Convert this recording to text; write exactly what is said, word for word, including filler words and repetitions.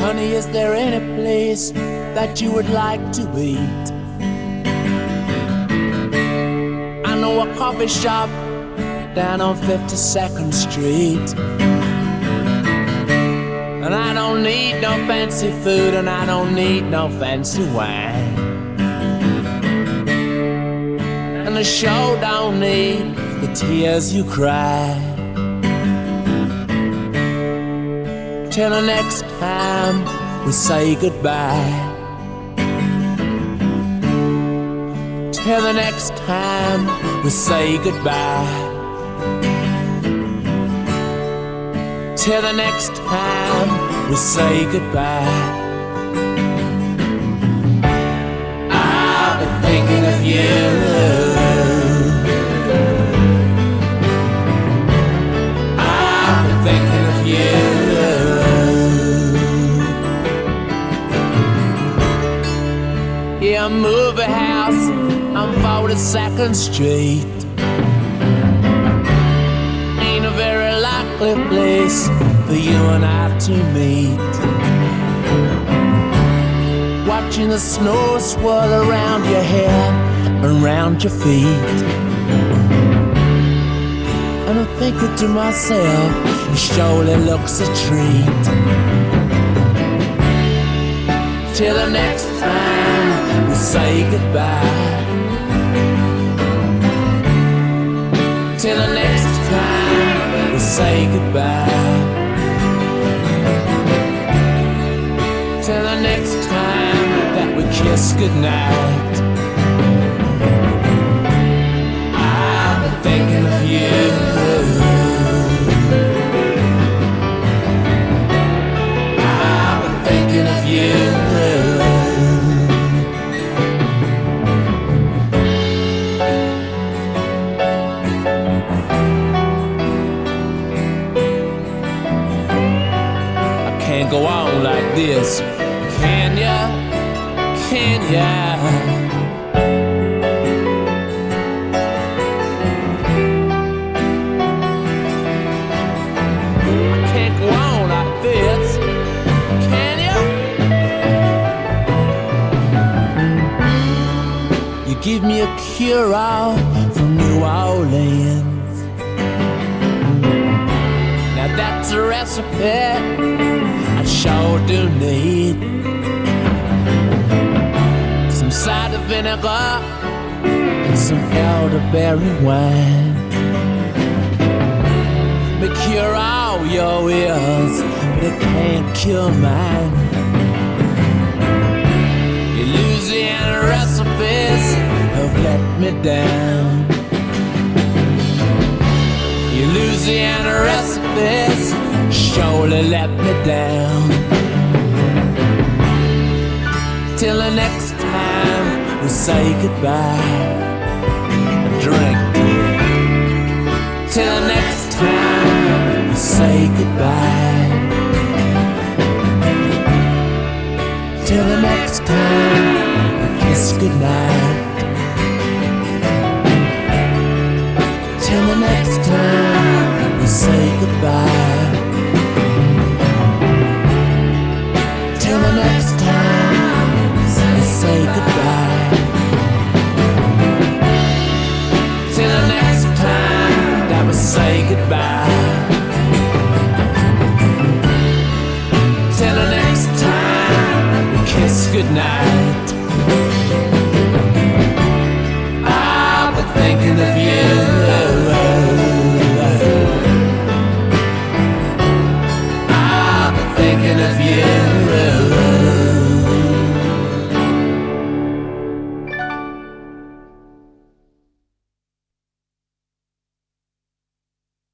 Honey, is there any place that you would like to eat? I know a coffee shop down on fifty-second Street. And I don't need no fancy food, and I don't need no fancy wine. And the show don't need the tears you cry. Till the next time we say goodbye. Till the next time we say goodbye. Till the next time we say goodbye. I've been thinking of you. I've been thinking of you. Yeah, a movie house on forty-second Street ain't a very likely place for you and I to meet. Watching the snow swirl around your hair and around your feet. And I'm thinking to myself, it surely looks a treat. Till the next time we say goodbye. Till the next time we say goodbye. Till the next time that we kiss goodnight. I've been thinking of you. I've been thinking of you. Go on like this, can ya, can ya? I can't go on like this, can ya? You give me a cure-all from New Orleans. Now that's a recipe I sure do need. Some cider vinegar and some elderberry wine. May cure all your ills, but it can't cure mine. Your Louisiana recipes have let me down. Your Louisiana recipes surely let me down. Till the next time we say goodbye. A drink, dear. Till the next time we say goodbye. Till the next time we kiss goodnight. Till the next time we say goodbye. Till the next time we say goodbye. Till the next time that we say goodbye.